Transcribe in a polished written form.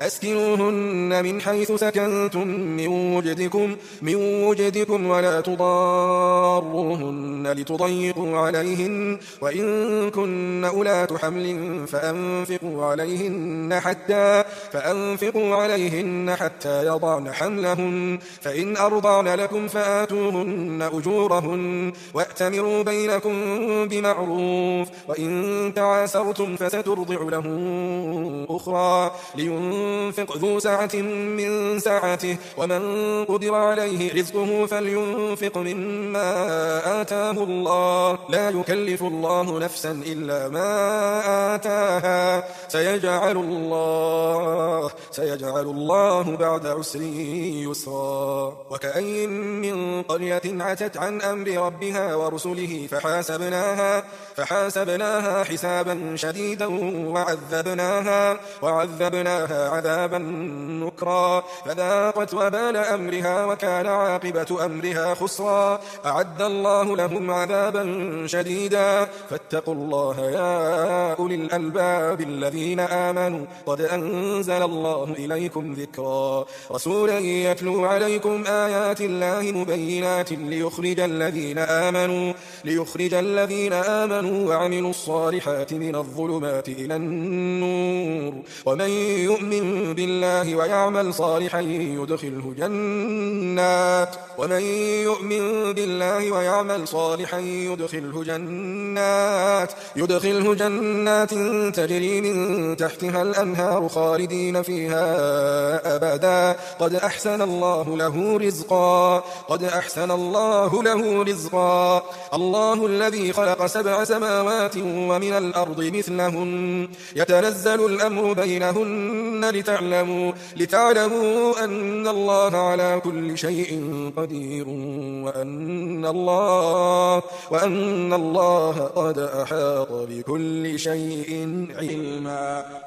أسكنوهن من حيث سكنتم من وجدكم ولا تضاروهن لتضيقوا عليهن وإن كن أولات حمل فأنفقوا عليهن حتى يضعن حملهن فإن أرضعن لكم فآتوهن أجورهن وأتمروا بينكم بمعروف وإن تعاسرتم فسترضع له أخرى لينفق ذو سعة من سعته ومن قدر عليه رزقه فلينفق مما آتاه الله لا يكلف الله نفسا إلا ما آتاها سيجعل الله بعد عسر يسرا وكأين من قرية عتت عن أمر ربها ورسله فحاسبناها حسابا شديدا وعذبناها عذابا نكرا فذاقت وبال أمرها وكان عاقبة أمرها خسرا أعد الله لهم عذابا شديدا فاتقوا الله يا أولي الألباب الذين آمنوا قد أنزل الله إليكم ذكرا رسولا يتلو عليكم آيات الله مبينات ليخرج الذين آمنوا وعملوا الصالحات من الظلمات إلى النور ومن يؤمن بالله ويعمل صالحا يدخله جنات تجري من تحتها الأنهار خالدين فيها أبدا قد أحسن الله له رزقا الله الذي خلق 7 سماوات ومن الأرض مثلهن يتنزل الأمر بينهن لتعلموا أن الله على كل شيء قدير وأن الله قد أحاط بكل شيء علما.